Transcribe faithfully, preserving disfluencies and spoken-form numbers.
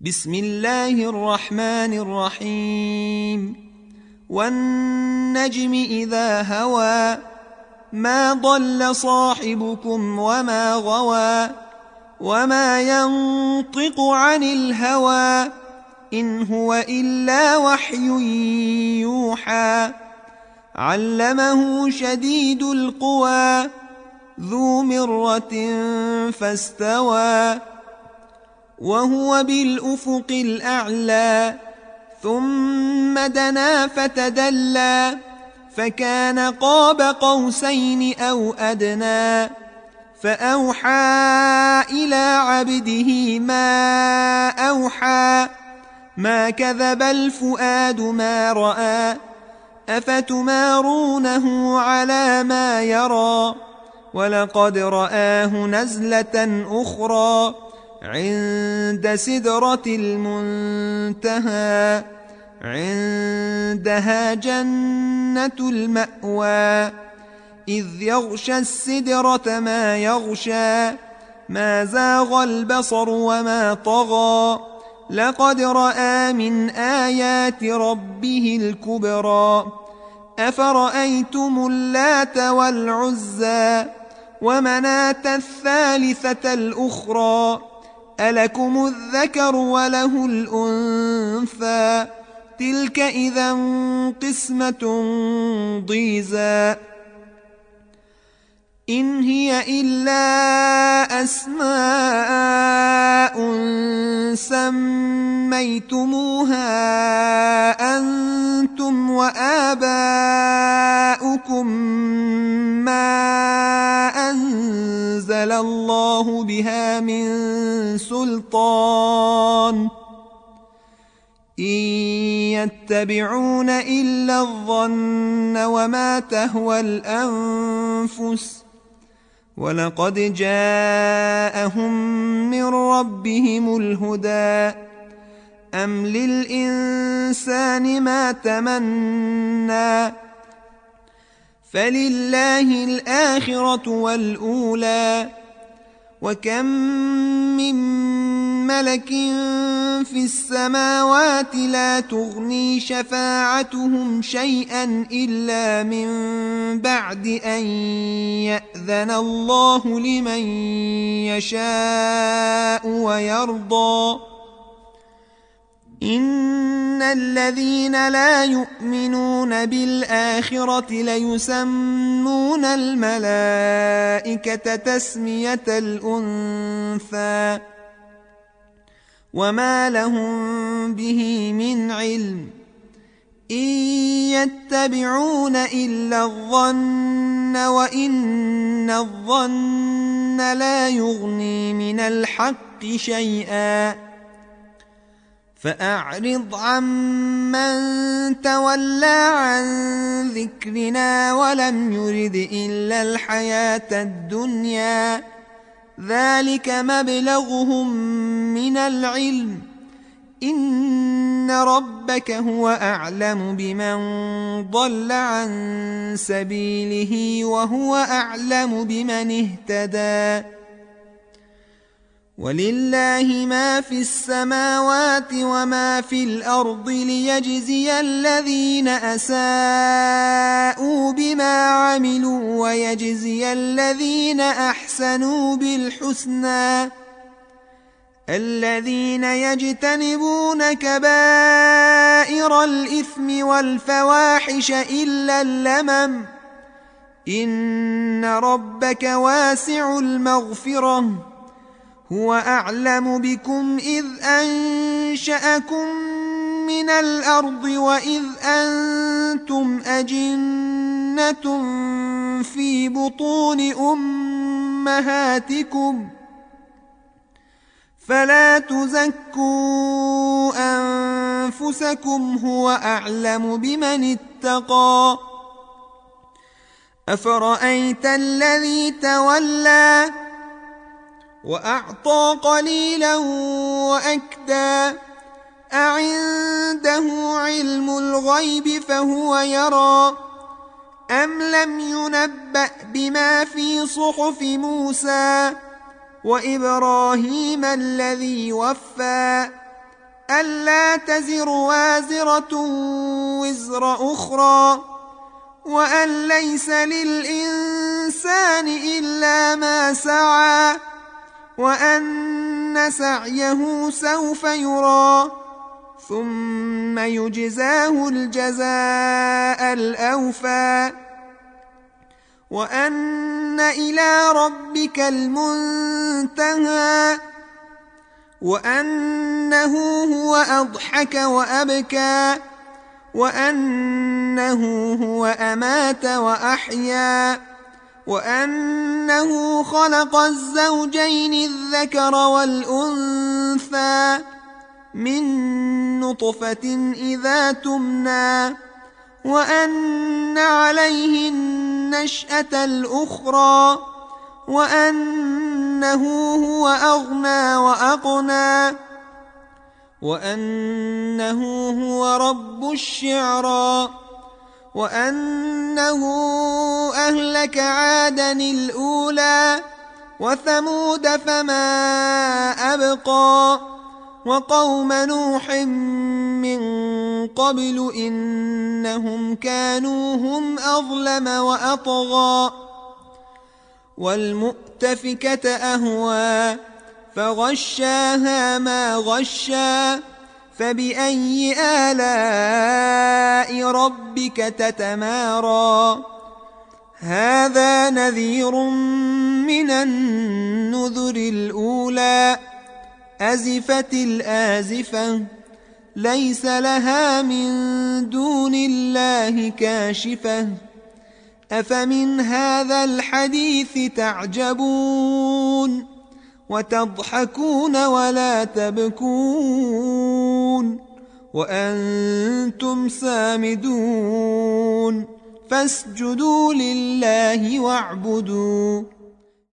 بسم الله الرحمن الرحيم والنجم إذا هوى ما ضل صاحبكم وما غوى وما ينطق عن الهوى إن هو إلا وحي يوحى علمه شديد القوى ذو مرة فاستوى وهو بالأفق الأعلى ثم دنا فتدلى فكان قاب قوسين أو أدنى فأوحى إلى عبده ما أوحى ما كذب الفؤاد ما رأى أفتمارونه على ما يرى ولقد رآه نزلة أخرى عند سدرة المنتهى عندها جنة المأوى إذ يغشى السدرة ما يغشى ما زاغ البصر وما طغى لقد رأى من آيات ربه الكبرى أفرأيتم اللات والعزى ومناة الثالثة الأخرى ألكم الذكر وله الأنثى تلك إذا قسمة ضيزى إن هي إلا أسماء سميتموها أنتم وآباؤكم ما أنزل الله بها من سلطان إن يتبعون إلا الظن وما تهوى الأنفس ولقد جاءهم من ربهم الهدى أم للإنسان ما تمنى فلله الآخرة والأولى وكم من ملك في السماوات لا تغني شفاعتهم شيئا إلا من بعد أن يأذن الله لمن يشاء ويرضى إن الذين لا يؤمنون بالآخرة ليسمون الملائكة تسمية الأنثى وما لهم به من علم إن يتبعون إلا الظن وإن الظن لا يغني من الحق شيئا فأعرض عمن تولى عن ذكرنا ولم يرد إلا الحياة الدنيا ذلك مبلغهم من العلم إن ربك هو أعلم بمن ضل عن سبيله وهو أعلم بمن اهتدى ولله ما في السماوات وما في الأرض ليجزي الذين أساءوا بما عملوا ويجزي الذين أحسنوا بالحسنى الذين يجتنبون كبائر الإثم والفواحش إلا اللمم إن ربك واسع المغفرة هو أعلم بكم إذ أنشأكم من الأرض وإذ أنتم أجنة في بطون أمهاتكم فلا تزكوا أنفسكم هو أعلم بمن اتقى أفرأيت الذي تولى وأعطى قليلا وأكدى أعنده علم الغيب فهو يرى أم لم ينبأ بما في صحف موسى وإبراهيم الذي وفى ألا تزر وازرة وزر أخرى وأن ليس للإنسان إلا ما سعى وأن سعيه سوف يرى ثم يجزاه الجزاء الأوفى وأن إلى ربك المنتهى وأنه هو أضحك وأبكى وأنه هو أمات وأحيا وأنه خلق الزوجين الذكر والأنثى من نطفة إذا تمنى وأن عليه النشأة الأخرى وأنه هو أغنى وأقنى وأنه هو رب الشعرى وأنه أهلك عادا الأولى وثمود فما أبقى وقوم نوح من قبل إنهم كانوا هم أظلم وأطغى والمؤتفكة أهوى فغشاها ما غشا فبأي آلاء ربك تتمارى هذا نذير من النذر الأولى أزفت الآزفة ليس لها من دون الله كاشفة أفمن هذا الحديث تعجبون وتضحكون ولا تبكون وأنتم سامدون فاسجدوا لله واعبدوا